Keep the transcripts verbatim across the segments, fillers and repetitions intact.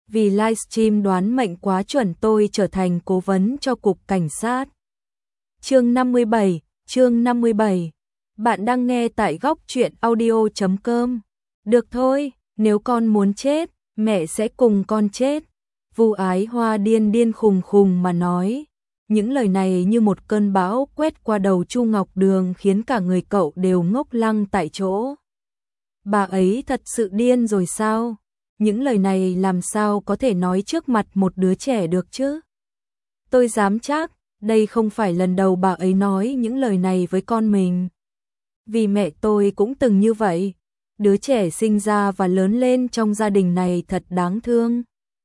vì livestream đoán mệnh quá chuẩn tôi trở thành cố vấn cho cục cảnh sát. Chương năm mươi bảy, chương năm mươi bảy. Bạn đang nghe tại góc truyện audio chấm com. Được thôi, nếu con muốn chết, mẹ sẽ cùng con chết. Vu Ái Hoa điên điên khùng khùng mà nói. Những lời này như một cơn bão quét qua đầu Chu Ngọc Đường khiến cả người cậu đều ngốc lăng tại chỗ. Bà ấy thật sự điên rồi sao? Những lời này làm sao có thể nói trước mặt một đứa trẻ được chứ? Tôi dám chắc, đây không phải lần đầu bà ấy nói những lời này với con mình. Vì mẹ tôi cũng từng như vậy. Đứa trẻ sinh ra và lớn lên trong gia đình này thật đáng thương.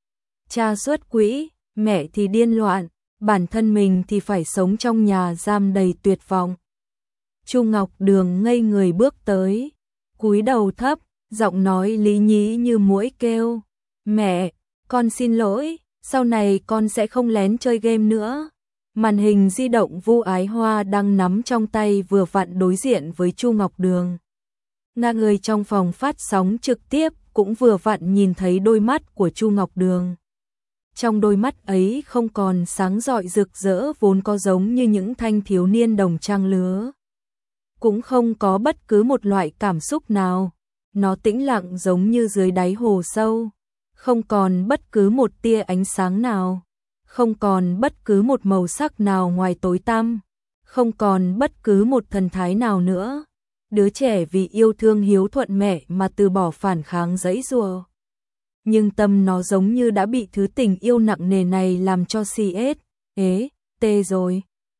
Cha xuất quỹ, mẹ thì điên loạn, bản thân mình thì phải sống trong nhà giam đầy tuyệt vọng. Chu Ngọc Đường ngây người bước tới, cúi đầu thấp, giọng nói lý nhí như muỗi kêu. Mẹ, con xin lỗi, sau này con sẽ không lén chơi game nữa. Màn hình di động Vu Ái Hoa đang nắm trong tay vừa vặn đối diện với Chu Ngọc Đường. Nga người trong phòng phát sóng trực tiếp cũng vừa vặn nhìn thấy đôi mắt của Chu Ngọc Đường. Trong đôi mắt ấy không còn sáng rọi rực rỡ vốn có giống như những thanh thiếu niên đồng trang lứa. Cũng không có bất cứ một loại cảm xúc nào. Nó tĩnh lặng giống như dưới đáy hồ sâu. Không còn bất cứ một tia ánh sáng nào. Không còn bất cứ một màu sắc nào ngoài tối tăm. Không còn bất cứ một thần thái nào nữa. Đứa trẻ vì yêu thương hiếu thuận mẹ mà từ bỏ phản kháng giãy giụa. Nhưng tâm nó giống như đã bị thứ tình yêu nặng nề này làm cho xì ết, ế, tê rồi.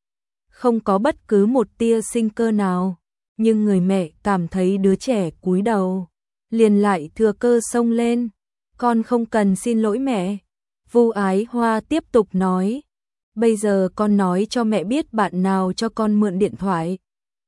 Không có bất cứ một tia sinh cơ nào, nhưng người mẹ cảm thấy đứa trẻ cúi đầu, liền lại thừa cơ xông lên. Con không cần xin lỗi mẹ. Vu Ái Hoa tiếp tục nói. Bây giờ con nói cho mẹ biết bạn nào cho con mượn điện thoại.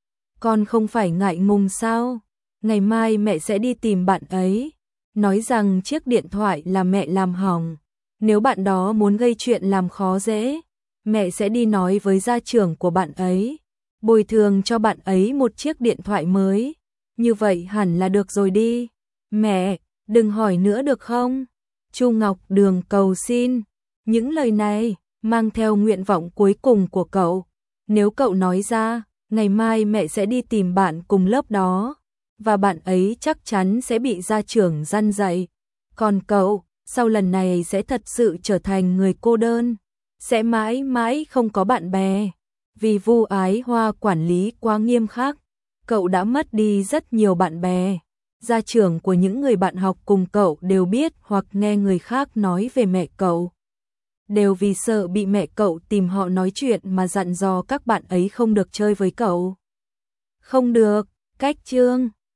Con không phải ngại ngùng sao? Ngày mai mẹ sẽ đi tìm bạn ấy. Nói rằng chiếc điện thoại là mẹ làm hỏng. Nếu bạn đó muốn gây chuyện làm khó dễ, mẹ sẽ đi nói với gia trưởng của bạn ấy, bồi thường cho bạn ấy một chiếc điện thoại mới. Như vậy hẳn là được rồi đi. Mẹ, đừng hỏi nữa được không? Chu Ngọc Đường cầu xin. Những lời này mang theo nguyện vọng cuối cùng của cậu. Nếu cậu nói ra, ngày mai mẹ sẽ đi tìm bạn cùng lớp đó. Và bạn ấy chắc chắn sẽ bị gia trưởng răn dạy. Còn cậu, sau lần này sẽ thật sự trở thành người cô đơn. Sẽ mãi mãi không có bạn bè. Vì Vu Ái Hoa quản lý quá nghiêm khắc, cậu đã mất đi rất nhiều bạn bè. Gia trưởng của những người bạn học cùng cậu đều biết hoặc nghe người khác nói về mẹ cậu. Đều vì sợ bị mẹ cậu tìm họ nói chuyện mà dặn dò các bạn ấy không được chơi với cậu. Không được, cách chương.